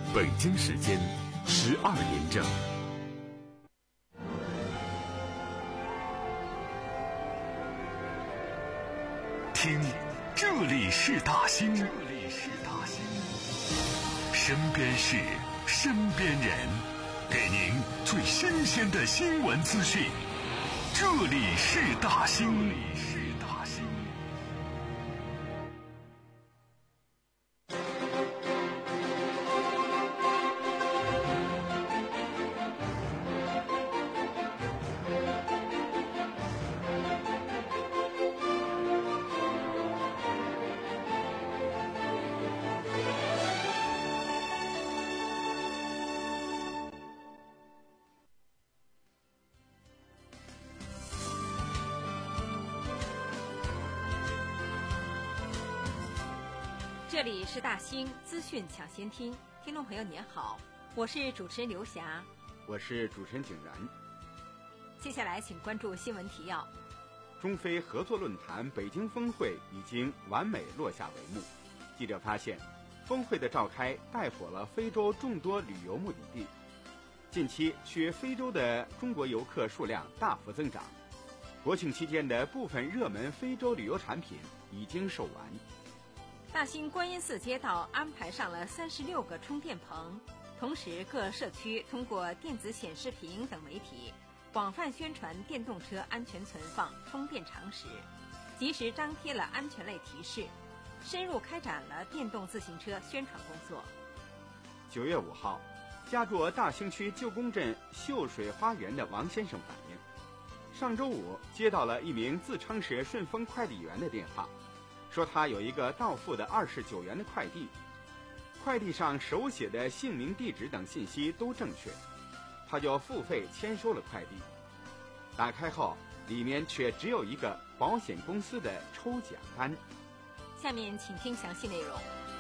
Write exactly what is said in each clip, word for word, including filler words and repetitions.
北京时间十二点整。听，这里是大兴，这里是大兴，身边事，身边人，给您最新鲜的新闻资讯。这里是大兴，这里是大兴。 这里是大兴资讯抢先听，听众朋友您好，我是主持人刘霞， 我是主持人景然。 接下来请关注新闻提要。 中非合作论坛北京峰会已经完美落下帷幕。记者发现，峰会的召开带火了非洲众多旅游目的地，近期去非洲的中国游客数量大幅增长。国庆期间的部分热门非洲旅游产品已经售完。 大兴观音寺街道安排上了三十六个充电棚，同时各社区通过电子显示屏等媒体广泛宣传电动车安全存放、充电常识，及时张贴了安全类提示，深入开展了电动自行车宣传工作。 九月五号，家住大兴区旧宫镇秀水花园的王先生反映，上周五接到了一名自称是顺丰快递员的电话，说他有一个到付的二十九元的快递，快递上手写的姓名、地址等信息都正确，他就付费签收了快递。打开后，里面却只有一个保险公司的抽奖单。 下面请听详细内容。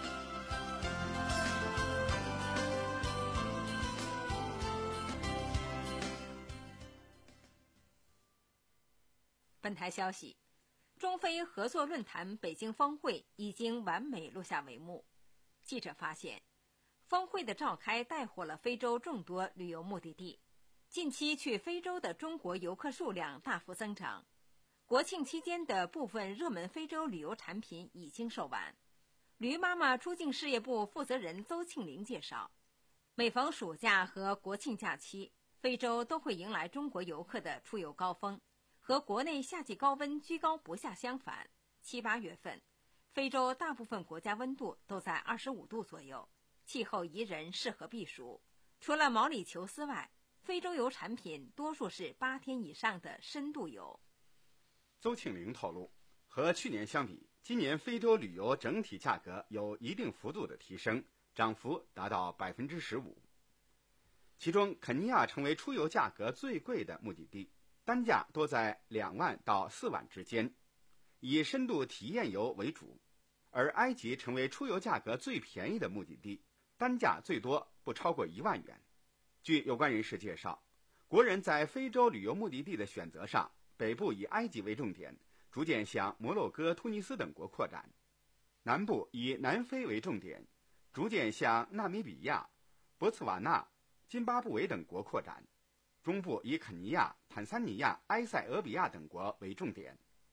本台消息，中非合作论坛北京峰会已经完美落下帷幕。记者发现，峰会的召开带火了非洲众多旅游目的地，近期去非洲的中国游客数量大幅增长。国庆期间的部分热门非洲旅游产品已经售完。驴妈妈出境事业部负责人邹庆玲介绍，每逢暑假和国庆假期，非洲都会迎来中国游客的出游高峰。和国内夏季高温居高不下相反，七八月份，非洲大部分国家温度都在二十五度左右，气候宜人，适合避暑。除了毛里求斯外，非洲游产品多数是八天以上的深度游。 邹庆玲透露，和去年相比，今年非洲旅游整体价格有一定幅度的提升，涨幅达到百分之十五。其中，肯尼亚成为出游价格最贵的目的地。单价多在两万到四万之间，以深度体验游为主，而埃及成为出游价格最便宜的目的地，单价最多不超过一万元。据有关人士介绍，国人在非洲旅游目的地的选择上，北部以埃及为重点，逐渐向摩洛哥、突尼斯等国扩展；南部以南非为重点，逐渐向纳米比亚、博茨瓦纳、津巴布韦等国扩展。中部以肯尼亚、坦桑尼亚、埃塞俄比亚等国为重点。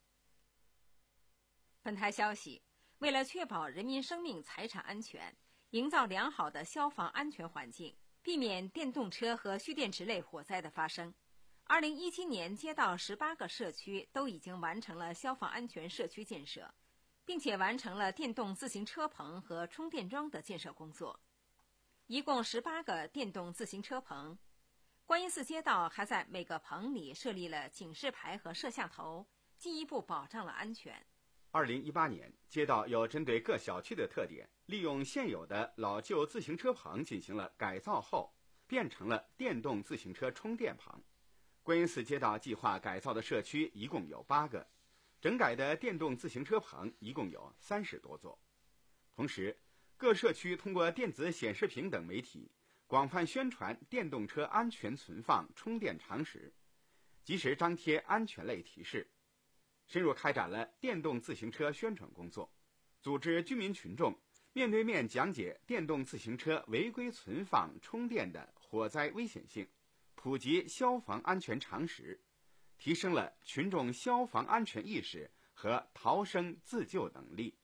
本台消息，为了确保人民生命财产安全，营造良好的消防安全环境，避免电动车和蓄电池类火灾的发生，二零一七年街道十八个社区都已经完成了消防安全社区建设，并且完成了电动自行车棚和充电桩的建设工作，一共十八个电动自行车棚。观音寺街道还在每个棚里设立了警示牌和摄像头，进一步保障了安全。 二零一八年，街道又针对各小区的特点，利用现有的老旧自行车棚进行了改造后，变成了电动自行车充电棚。观音寺街道计划改造的社区一共有八个，整改的电动自行车棚一共有三十多座。同时，各社区通过电子显示屏等媒体广泛宣传电动车安全存放、充电常识，及时张贴安全类提示，深入开展了电动自行车宣传工作，组织居民群众面对面讲解电动自行车违规存放充电的火灾危险性，普及消防安全常识，提升了群众消防安全意识和逃生自救能力。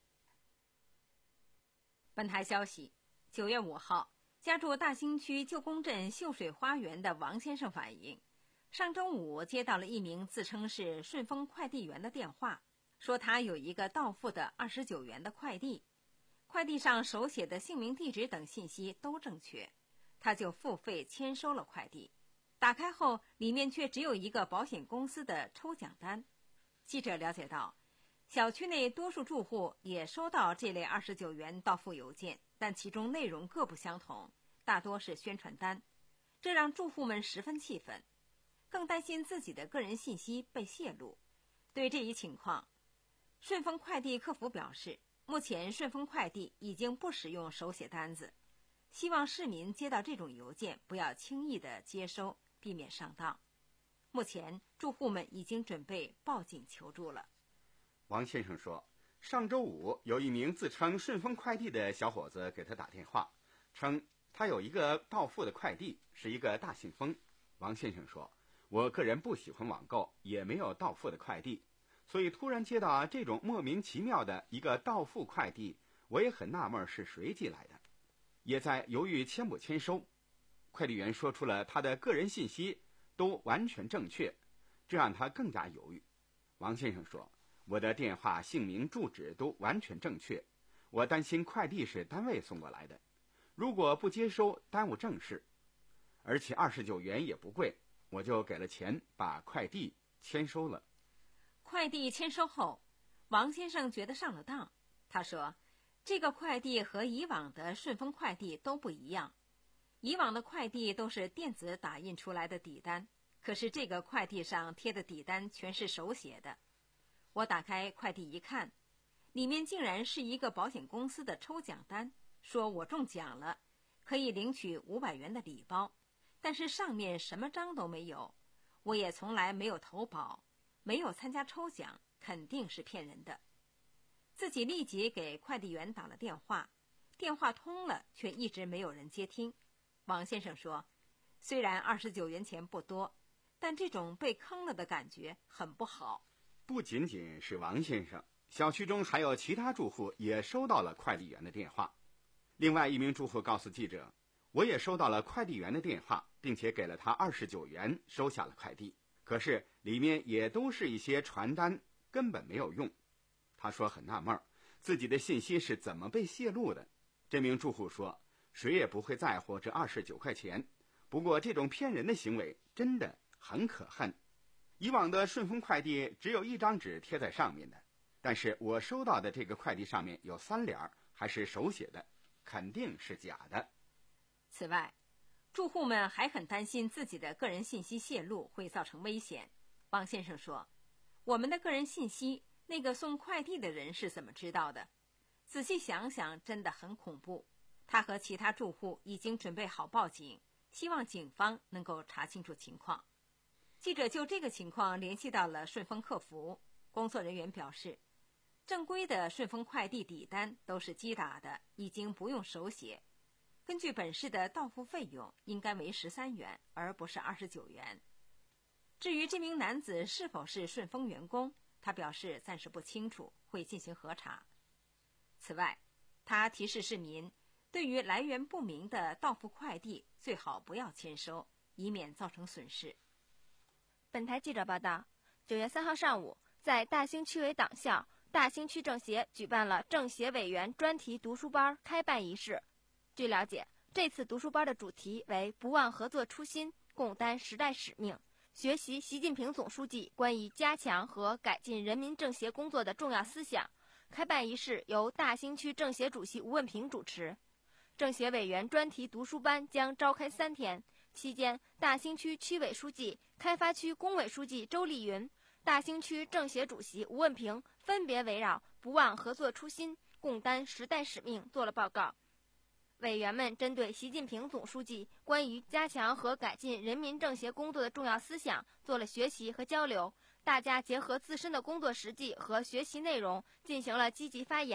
本台消息，九月五号，家住大兴区旧宫镇秀水花园的王先生反映，上周五接到了一名自称是顺丰快递员的电话，说他有一个到付的二十九元的快递，快递上手写的姓名、地址等信息都正确，他就付费签收了快递。打开后，里面却只有一个保险公司的抽奖单。记者了解到，小区内多数住户也收到这类二十九元到付邮件，但其中内容各不相同，大多是宣传单，这让住户们十分气愤，更担心自己的个人信息被泄露。对这一情况，顺丰快递客服表示，目前顺丰快递已经不使用手写单子，希望市民接到这种邮件不要轻易的接收，避免上当。目前住户们已经准备报警求助了。 王先生说，上周五有一名自称顺丰快递的小伙子给他打电话，称他有一个到付的快递，是一个大信封。王先生说，我个人不喜欢网购，也没有到付的快递，所以突然接到这种莫名其妙的一个到付快递，我也很纳闷是谁寄来的，也在犹豫签不签收。快递员说出了他的个人信息都完全正确，这让他更加犹豫。王先生说，我的电话、姓名、住址都完全正确，我担心快递是单位送过来的，如果不接收耽误正事，而且二十九元也不贵，我就给了钱把快递签收了。 快递签收后，王先生觉得上了当。他说，这个快递和以往的顺丰快递都不一样，以往的快递都是电子打印出来的底单，可是这个快递上贴的底单全是手写的。我打开快递一看，里面竟然是一个保险公司的抽奖单，说我中奖了，可以领取五百元的礼包，但是上面什么章都没有，我也从来没有投保，没有参加抽奖，肯定是骗人的。自己立即给快递员打了电话，电话通了，却一直没有人接听。王先生说，虽然二十九元钱不多，但这种被坑了的感觉很不好。 不仅仅是王先生，小区中还有其他住户也收到了快递员的电话。另外一名住户告诉记者，我也收到了快递员的电话，并且给了他二十九元收下了快递，可是里面也都是一些传单，根本没有用。他说很纳闷，自己的信息是怎么被泄露的。这名住户说，谁也不会在乎这二十九块钱，不过这种骗人的行为真的很可恨。以往的顺丰快递只有一张纸贴在上面的，但是我收到的这个快递上面有三联，还是手写的，肯定是假的。 此外，住户们还很担心自己的个人信息泄露会造成危险。王先生说，我们的个人信息，那个送快递的人是怎么知道的？仔细想想，真的很恐怖。他和其他住户已经准备好报警，希望警方能够查清楚情况。记者就这个情况联系到了顺丰客服，工作人员表示，正规的顺丰快递底单都是机打的，已经不用手写。根据本市的到付费用，应该为十三元，而不是二十九元。至于这名男子是否是顺丰员工，他表示暂时不清楚，会进行核查。此外，他提示市民，对于来源不明的到付快递，最好不要签收，以免造成损失。 本台记者报道，九月三号上午，在大兴区委党校大兴区政协举办了政协委员专题读书班开办仪式。据了解，这次读书班的主题为不忘合作初心，共担时代使命，学习习近平总书记关于加强和改进人民政协工作的重要思想。开办仪式由大兴区政协主席吴问平主持。政协委员专题读书班将召开三天，期间大兴区区委书记、开发区工委书记周丽云、大兴区政协主席吴问平分别围绕不忘合作初心，共担时代使命做了报告。委员们针对习近平总书记关于加强和改进人民政协工作的重要思想做了学习和交流，大家结合自身的工作实际和学习内容进行了积极发言，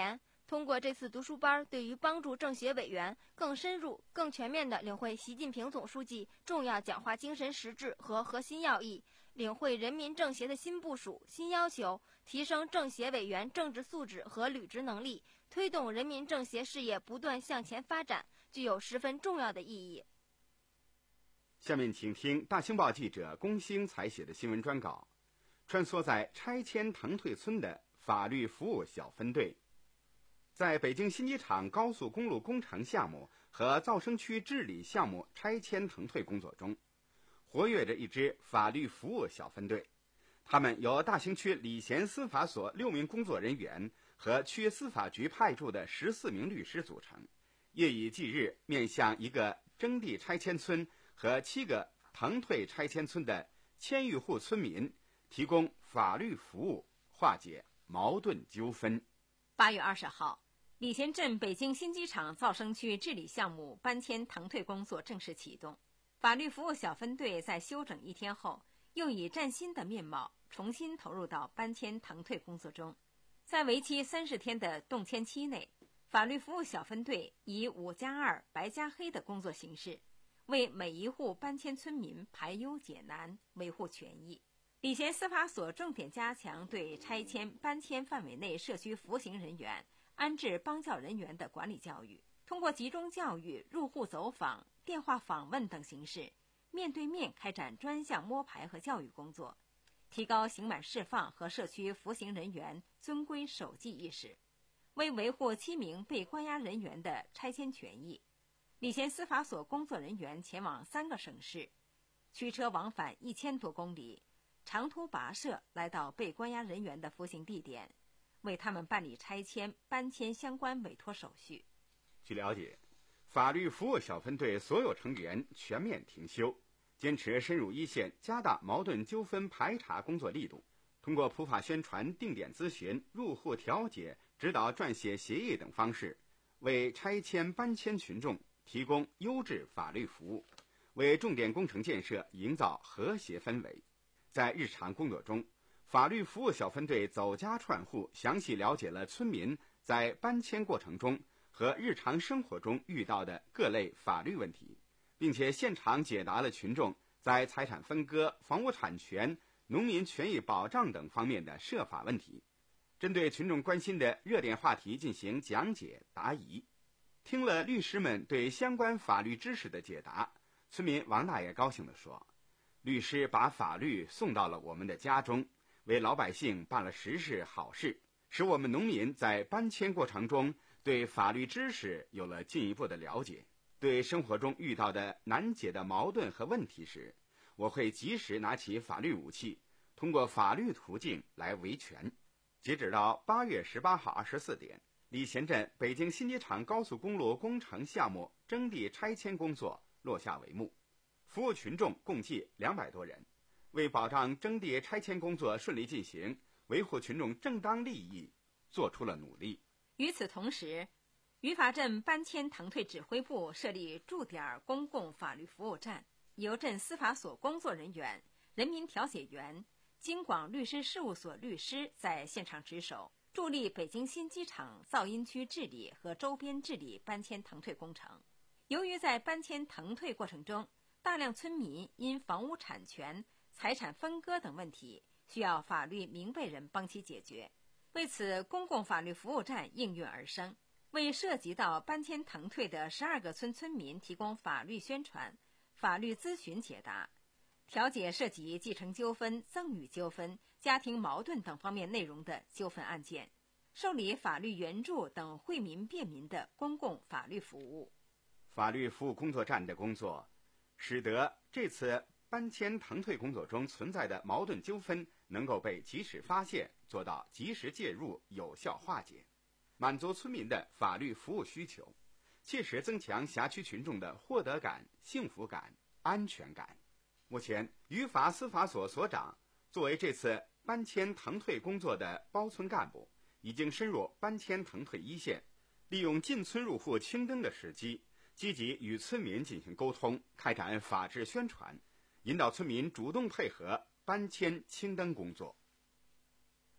通过这次读书班，对于帮助政协委员更深入、更全面地领会习近平总书记重要讲话精神实质和核心要义，领会人民政协的新部署、新要求，提升政协委员政治素质和履职能力，推动人民政协事业不断向前发展，具有十分重要的意义。 下面请听大兴报记者龚兴采写的新闻专稿，穿梭在拆迁腾退村的法律服务小分队。在北京新机场高速公路工程项目和噪声区治理项目拆迁腾退工作中，活跃着一支法律服务小分队。他们由大兴区礼贤司法所六名工作人员和区司法局派驻的十四名律师组成，夜以继日面向一个征地拆迁村和七个腾退拆迁村的千余户村民提供法律服务，化解矛盾纠纷。 八月二十号，礼贤镇北京新机场噪声区治理项目搬迁腾退工作正式启动。法律服务小分队在休整一天后，又以崭新的面貌重新投入到搬迁腾退工作中。在为期三十天的动迁期内，法律服务小分队以五加二白加黑的工作形式，为每一户搬迁村民排忧解难，维护权益。礼贤司法所重点加强对拆迁搬迁范围内社区服刑人员、安置帮教人员的管理教育，通过集中教育、入户走访、电话访问等形式，面对面开展专项摸排和教育工作，提高刑满释放和社区服刑人员遵规守纪意识。为维护七名被关押人员的拆迁权益，礼贤司法所工作人员前往三个省市，驱车往返一千多公里，长途跋涉来到被关押人员的服刑地点，为他们办理拆迁、搬迁相关委托手续。 据了解，法律服务小分队所有成员全面停休，坚持深入一线，加大矛盾纠纷排查工作力度，通过普法宣传、定点咨询、入户调解、指导撰写协议等方式，为拆迁搬迁群众提供优质法律服务，为重点工程建设营造和谐氛围。在日常工作中，法律服务小分队走家串户，详细了解了村民在搬迁过程中和日常生活中遇到的各类法律问题，并且现场解答了群众在财产分割、房屋产权、农民权益保障等方面的涉法问题，针对群众关心的热点话题进行讲解答疑。听了律师们对相关法律知识的解答，村民王大爷高兴地说，律师把法律送到了我们的家中，为老百姓办了实事好事，使我们农民在搬迁过程中对法律知识有了进一步的了解。对生活中遇到的难解的矛盾和问题时，我会及时拿起法律武器，通过法律途径来维权。截止到八月十八号二十四点，礼贤镇北京新机场高速公路工程项目征地拆迁工作落下帷幕，服务群众共计两百多人。为保障征地拆迁工作顺利进行，维护群众正当利益，做出了努力。 与此同时，于法镇搬迁腾退指挥部设立驻点公共法律服务站，由镇司法所工作人员、人民调解员、京广律师事务所律师在现场值守，助力北京新机场噪音区治理和周边治理搬迁腾退工程。由于在搬迁腾退过程中，大量村民因房屋产权、财产分割等问题需要法律明白人帮其解决，为此公共法律服务站应运而生，为涉及到搬迁腾退的十二个村村民提供法律宣传、法律咨询解答，调解涉及继承纠纷、赠与纠纷、家庭矛盾等方面内容的纠纷案件，受理法律援助等惠民便民的公共法律服务。 法律服务工作站的工作，使得这次搬迁腾退工作中存在的矛盾纠纷能够被及时发现，做到及时介入，有效化解，满足村民的法律服务需求，切实增强辖区群众的获得感、幸福感、安全感。目前，于法司法所所长作为这次搬迁腾退工作的包村干部，已经深入搬迁腾退一线，利用进村入户青灯的时机，积极与村民进行沟通，开展法治宣传，引导村民主动配合搬迁青灯工作。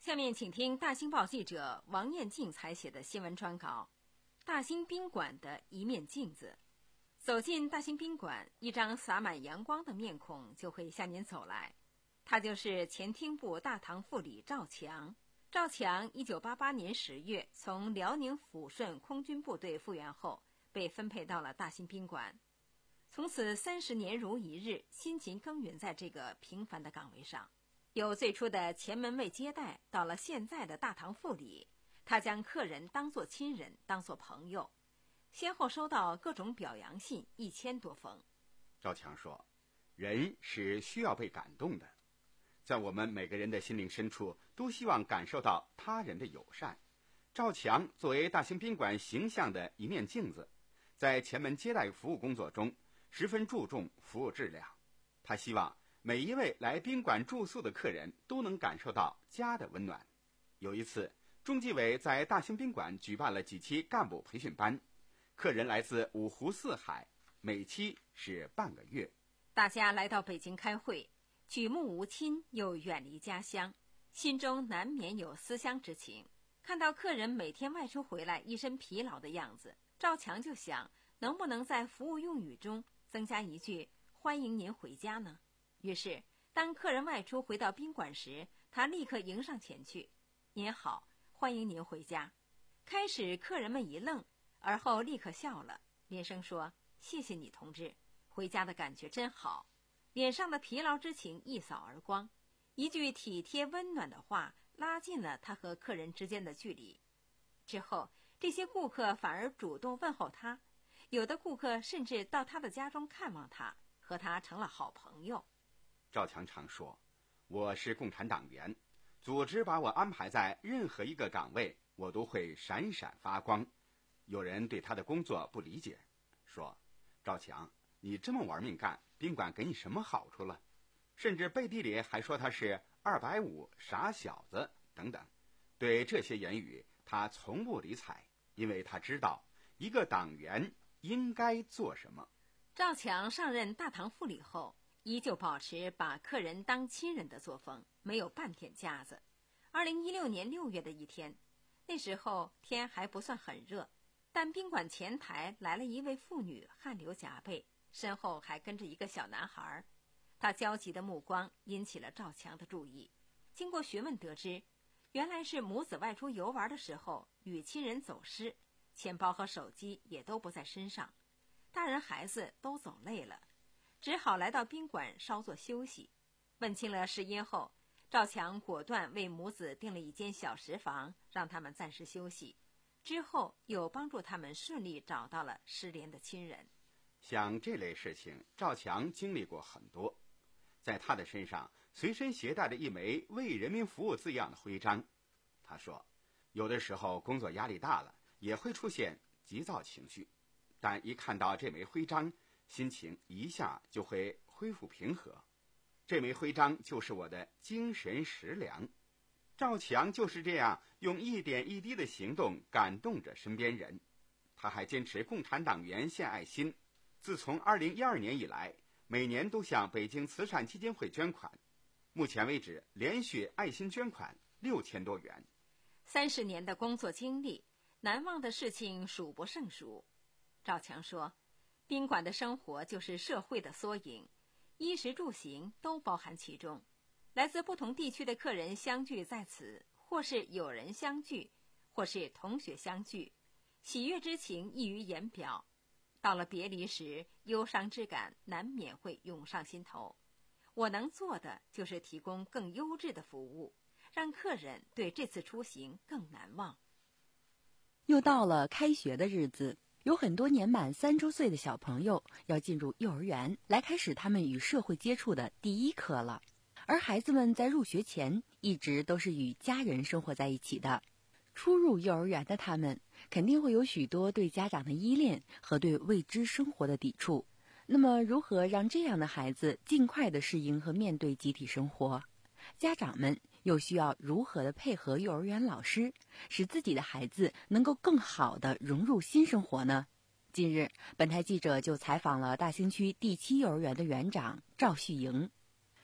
下面请听大新报记者王艳静采写的新闻专稿《大新宾馆的一面镜子》。走进大新宾馆，一张洒满阳光的面孔就会向您走来，他就是前厅部大堂副理赵强。赵强一九八八年十月从辽宁抚顺空军部队复员后，被分配到了大新宾馆，从此三十年如一日，辛勤耕耘在这个平凡的岗位上。由最初的前门卫接待，到了现在的大堂副理，他将客人当作亲人，当作朋友，先后收到各种表扬信一千多封。 赵强说，人是需要被感动的，在我们每个人的心灵深处都希望感受到他人的友善。赵强作为大兴宾馆形象的一面镜子，在前门接待服务工作中十分注重服务质量。他希望每一位来宾馆住宿的客人都能感受到家的温暖。有一次，中纪委在大兴宾馆举办了几期干部培训班，客人来自五湖四海，每期是半个月。 大家来到北京开会，举目无亲又远离家乡，心中难免有思乡之情。看到客人每天外出回来一身疲劳的样子，赵强就想，能不能在服务用语中增加一句欢迎您回家呢？于是当客人外出回到宾馆时，他立刻迎上前去，您好，欢迎您回家。开始客人们一愣，而后立刻笑了，连声说，谢谢你同志，回家的感觉真好。脸上的疲劳之情一扫而光，一句体贴温暖的话拉近了他和客人之间的距离。之后这些顾客反而主动问候他，有的顾客甚至到他的家中看望他，和他成了好朋友。 赵强常说，我是共产党员，组织把我安排在任何一个岗位，我都会闪闪发光。有人对他的工作不理解，说，赵强，你这么玩命干，宾馆给你什么好处了？甚至背地里还说他是二百五傻小子等等。对这些言语他从不理睬，因为他知道一个党员应该做什么。 赵强上任大堂副理后，依旧保持把客人当亲人的作风，没有半点架子。二零一六年六月的一天，那时候天还不算很热，但宾馆前台来了一位妇女，汗流浃背，身后还跟着一个小男孩。他焦急的目光引起了赵强的注意。经过询问得知，原来是母子外出游玩的时候与亲人走失，钱包和手机也都不在身上，大人孩子都走累了，只好来到宾馆稍作休息。问清了事因后，赵强果断为母子订了一间小食房，让他们暂时休息，之后又帮助他们顺利找到了失联的亲人。 像这类事情，赵强经历过很多。在他的身上随身携带着一枚为人民服务字样的徽章。他说，有的时候工作压力大了，也会出现急躁情绪，但一看到这枚徽章，心情一下就会恢复平和。这枚徽章就是我的精神食粮。赵强就是这样用一点一滴的行动感动着身边人。他还坚持共产党员献爱心，自从二零一二年以来，每年都向北京慈善基金会捐款，目前为止连续爱心捐款六千多元。 三十年的工作经历，难忘的事情数不胜数。赵强说，宾馆的生活就是社会的缩影，衣食住行都包含其中。来自不同地区的客人相聚在此，或是友人相聚，或是同学相聚，喜悦之情溢于言表。到了别离时，忧伤之感难免会涌上心头。我能做的就是提供更优质的服务，让客人对这次出行更难忘。 又到了开学的日子，有很多年满三周岁的小朋友要进入幼儿园，来开始他们与社会接触的第一课了。而孩子们在入学前一直都是与家人生活在一起的。初入幼儿园的他们肯定会有许多对家长的依恋和对未知生活的抵触。那么如何让这样的孩子尽快的适应和面对集体生活？家长们又需要如何的配合幼儿园老师，使自己的孩子能够更好的融入新生活呢？近日，本台记者就采访了大兴区第七幼儿园的园长赵旭莹。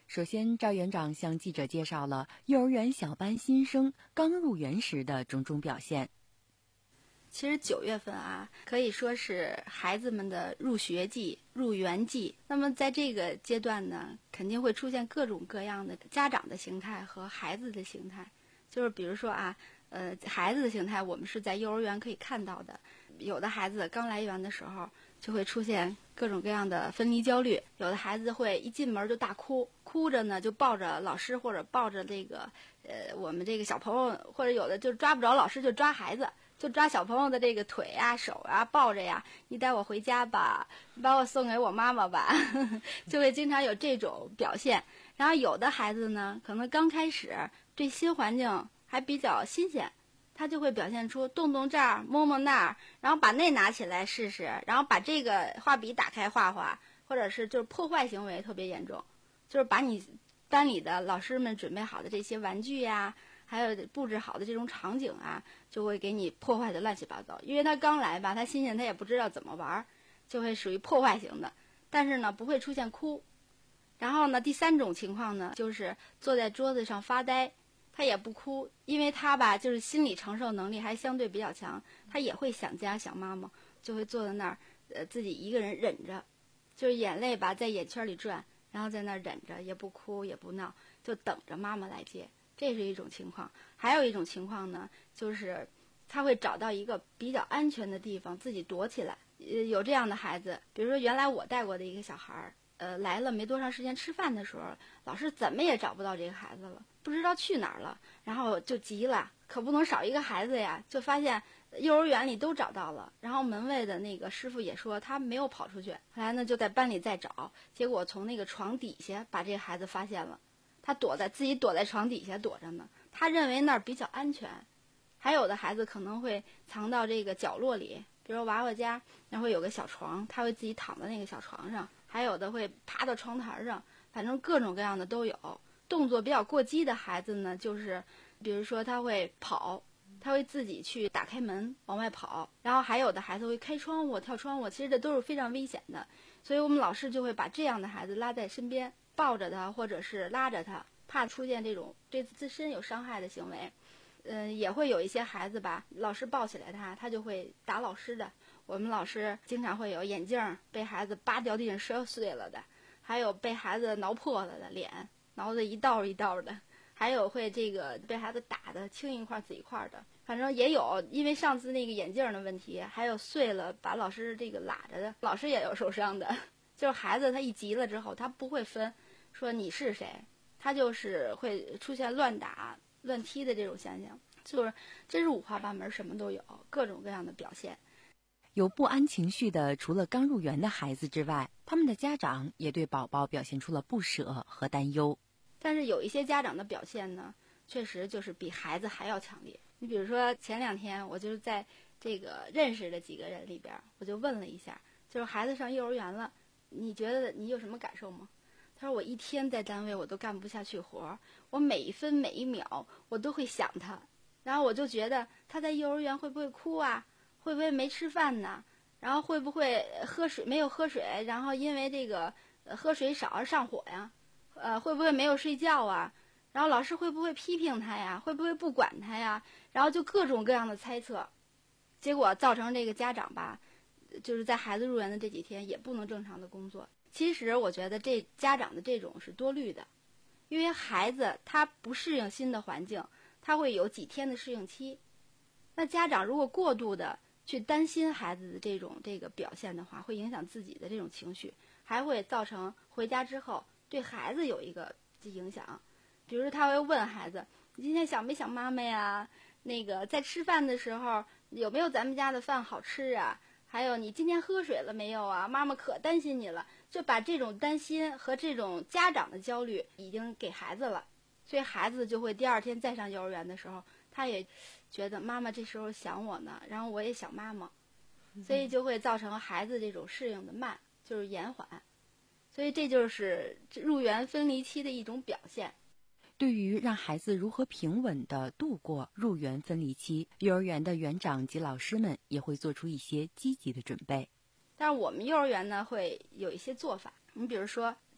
首先，赵园长向记者介绍了幼儿园小班新生刚入园时的种种表现。 其实九月份啊，可以说是孩子们的入学季、入园季。那么在这个阶段呢，肯定会出现各种各样的家长的形态和孩子的形态。就是比如说啊，呃，孩子的形态我们是在幼儿园可以看到的。有的孩子刚来园的时候，就会出现各种各样的分离焦虑。有的孩子会一进门就大哭，哭着呢就抱着老师或者抱着这个呃我们这个小朋友，或者有的就抓不着老师就抓孩子。就抓小朋友的这个腿啊、手啊，抱着呀，你带我回家吧，你把我送给我妈妈吧，就会经常有这种表现。然后有的孩子呢，可能刚开始对新环境还比较新鲜，他就会表现出动动这儿、摸摸那儿，然后把那拿起来试试，然后把这个画笔打开画画，或者是就是破坏行为特别严重，就是把你班里的老师们准备好的这些玩具呀，还有布置好的这种场景啊，就会给你破坏的乱七八糟。因为他刚来吧，他新鲜，他也不知道怎么玩，就会属于破坏型的。但是呢，不会出现哭。然后呢，第三种情况呢，就是坐在桌子上发呆，他也不哭，因为他吧，就是心理承受能力还相对比较强，他也会想家想妈妈，就会坐在那儿，呃，自己一个人忍着，就是眼泪吧在眼圈里转，然后在那儿忍着，也不哭也不闹，就等着妈妈来接。这是一种情况。还有一种情况呢，就是他会找到一个比较安全的地方自己躲起来。呃，有这样的孩子，比如说原来我带过的一个小孩，呃，来了没多长时间，吃饭的时候，老师怎么也找不到这个孩子了，不知道去哪儿了，然后就急了，可不能少一个孩子呀，就发现幼儿园里都找到了，然后门卫的那个师傅也说他没有跑出去，后来呢就在班里再找，结果从那个床底下把这个孩子发现了。他躲在自己躲在床底下躲着呢，他认为那儿比较安全。还有的孩子可能会藏到这个角落里，比如娃娃家，然后有个小床，他会自己躺在那个小床上，还有的会趴到窗台上，反正各种各样的都有。动作比较过激的孩子呢，就是比如说他会跑，他会自己去打开门往外跑，然后还有的孩子会开窗户跳窗户，其实这都是非常危险的。所以我们老师就会把这样的孩子拉在身边，抱着他或者是拉着他，怕出现这种对自身有伤害的行为。嗯、呃，也会有一些孩子吧，老师抱起来他，他就会打老师的。我们老师经常会有眼镜被孩子扒掉地上摔碎了的，还有被孩子挠破了的脸，挠得一道一道的，还有会这个被孩子打的青一块紫一块的。反正也有，因为上次那个眼镜的问题，还有碎了把老师这个拉着的，老师也有受伤的。就是孩子他一急了之后，他不会分说你是谁，他就是会出现乱打乱踢的这种现象，就是真是五花八门，什么都有，各种各样的表现。 有不安情绪的，除了刚入园的孩子之外，他们的家长也对宝宝表现出了不舍和担忧。 但是有一些家长的表现呢，确实就是比孩子还要强烈。你比如说前两天我就是在这个认识的几个人里边，我就问了一下，就是孩子上幼儿园了，你觉得你有什么感受吗？他说我一天在单位我都干不下去活，我每一分每一秒我都会想他，然后我就觉得他在幼儿园会不会哭啊，会不会没吃饭呢，然后会不会喝水没有喝水，然后因为这个、呃、喝水少而上火呀，呃会不会没有睡觉啊，然后老师会不会批评他呀，会不会不管他呀，然后就各种各样的猜测，结果造成这个家长吧，就是在孩子入园的这几天也不能正常的工作。其实我觉得这家长的这种是多虑的，因为孩子他不适应新的环境，他会有几天的适应期。那家长如果过度的去担心孩子的这种这个表现的话，会影响自己的这种情绪，还会造成回家之后对孩子有一个影响。比如说他会问孩子，你今天想没想妈妈呀，那个在吃饭的时候有没有咱们家的饭好吃啊，还有你今天喝水了没有啊，妈妈可担心你了。就把这种担心和这种家长的焦虑已经给孩子了，所以孩子就会第二天再上幼儿园的时候，他也觉得妈妈这时候想我呢，然后我也想妈妈，所以就会造成孩子这种适应的慢，就是延缓。所以这就是入园分离期的一种表现。 对于让孩子如何平稳地度过入园分离期，幼儿园的园长及老师们也会做出一些积极的准备。 但是我们幼儿园呢会有一些做法，你比如说，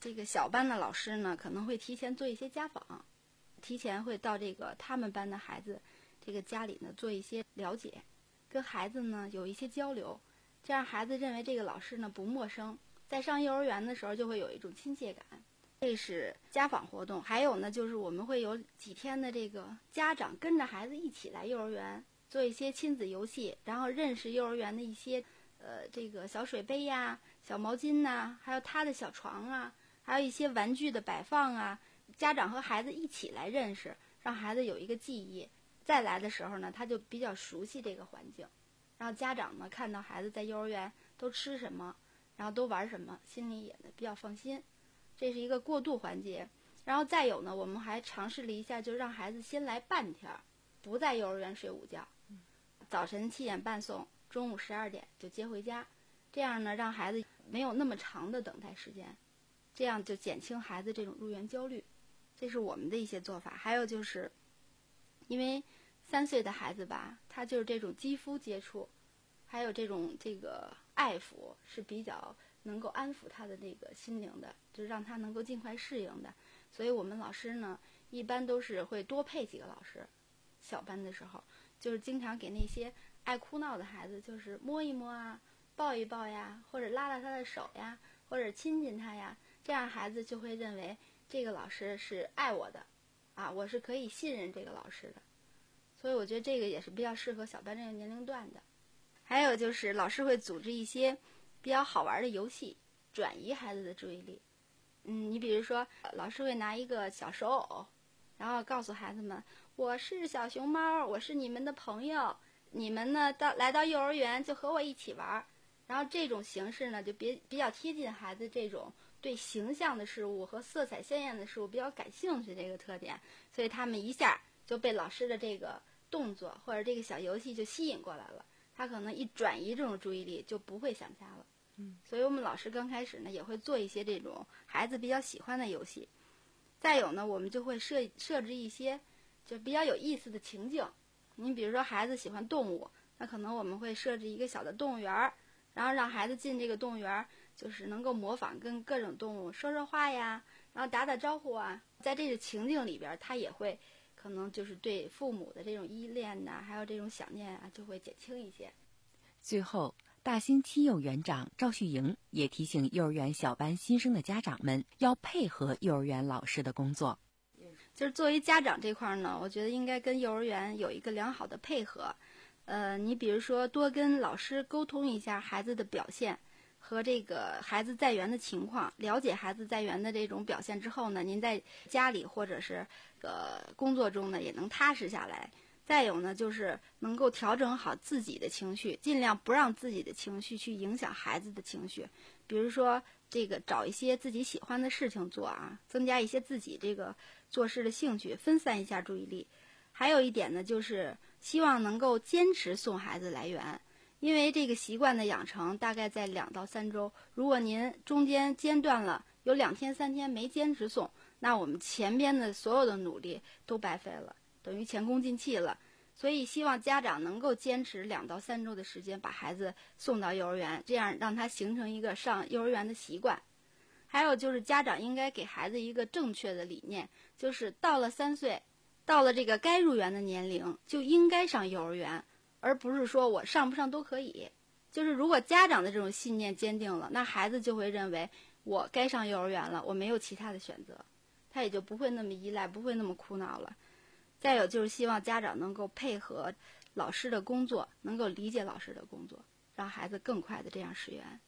这个小班的老师呢，可能会提前做一些家访，提前会到这个他们班的孩子这个家里呢做一些了解，跟孩子呢有一些交流，这样孩子认为这个老师呢不陌生，在上幼儿园的时候就会有一种亲切感。这是家访活动。还有呢，就是我们会有几天的这个家长跟着孩子一起来幼儿园做一些亲子游戏，然后认识幼儿园的一些呃这个小水杯呀、小毛巾呐、还有他的小床啊，还有一些玩具的摆放啊，家长和孩子一起来认识，让孩子有一个记忆，再来的时候呢他就比较熟悉这个环境，然后家长呢看到孩子在幼儿园都吃什么，然后都玩什么，心里也呢比较放心。这是一个过渡环节。然后再有呢，我们还尝试了一下，就让孩子先来半天，不在幼儿园睡午觉，早晨七点半送，中午十二点就接回家，这样呢让孩子没有那么长的等待时间，这样就减轻孩子这种入园焦虑。这是我们的一些做法。还有就是因为三岁的孩子吧，他就是这种肌肤接触还有这种这个爱抚是比较能够安抚他的那个心灵的，就是让他能够尽快适应的。所以我们老师呢一般都是会多配几个老师，小班的时候就是经常给那些爱哭闹的孩子就是摸一摸啊，抱一抱呀，或者拉拉他的手呀，或者亲亲他呀，这样孩子就会认为这个老师是爱我的啊，我是可以信任这个老师的。所以我觉得这个也是比较适合小班这个年龄段的。还有就是老师会组织一些比较好玩的游戏，转移孩子的注意力。嗯，你比如说老师会拿一个小手偶，然后告诉孩子们，我是小熊猫，我是你们的朋友，你们呢到来到幼儿园就和我一起玩。然后这种形式呢就比比较贴近孩子这种对形象的事物和色彩鲜艳的事物比较感兴趣这个特点，所以他们一下就被老师的这个动作或者这个小游戏就吸引过来了，他可能一转移这种注意力就不会想家了。嗯，所以我们老师刚开始呢也会做一些这种孩子比较喜欢的游戏。再有呢，我们就会设设置一些就比较有意思的情境。你比如说孩子喜欢动物，那可能我们会设置一个小的动物园，然后让孩子进这个动物园，就是能够模仿跟各种动物说说话呀，然后打打招呼啊。在这个情境里边，他也会可能就是对父母的这种依恋呐、啊，还有这种想念啊，就会减轻一些。 最后，大兴七幼园长赵旭莹也提醒幼儿园小班新生的家长们要配合幼儿园老师的工作。 就是作为家长这块呢，我觉得应该跟幼儿园有一个良好的配合。呃，你比如说多跟老师沟通一下孩子的表现和这个孩子在园的情况，了解孩子在园的这种表现之后呢，您在家里或者是呃工作中呢也能踏实下来。再有呢，就是能够调整好自己的情绪，尽量不让自己的情绪去影响孩子的情绪。比如说这个找一些自己喜欢的事情做啊，增加一些自己这个做事的兴趣，分散一下注意力。还有一点呢，就是希望能够坚持送孩子来园，因为这个习惯的养成大概在两到三周，如果您中间间断了，有两天三天没坚持送，那我们前边的所有的努力都白费了，等于前功尽弃了。所以希望家长能够坚持两到三周的时间把孩子送到幼儿园，这样让他形成一个上幼儿园的习惯。还有就是家长应该给孩子一个正确的理念，就是到了三岁，到了这个该入园的年龄就应该上幼儿园，而不是说我上不上都可以。就是如果家长的这种信念坚定了，那孩子就会认为我该上幼儿园了，我没有其他的选择，他也就不会那么依赖，不会那么苦恼了。再有就是希望家长能够配合老师的工作，能够理解老师的工作，让孩子更快的这样识园。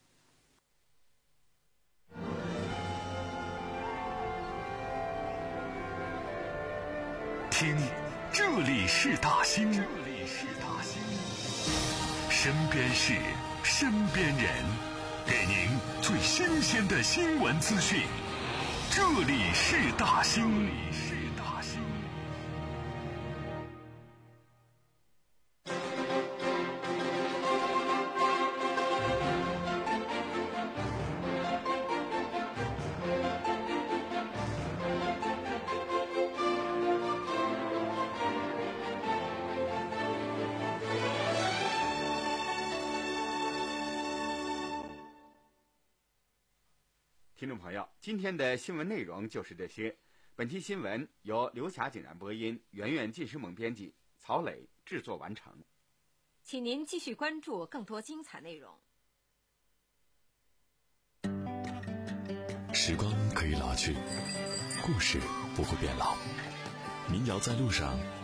听，这里是大兴，这里是大兴，身边事，身边人，给您最新鲜的新闻资讯。这里是大兴，这里是大兴。 听众朋友，今天的新闻内容就是这些。本期新闻由刘霞井然播音，圆圆晋师萌编辑，曹磊制作完成。 请您继续关注更多精彩内容。 时光可以老去，故事不会变老。民谣在路上，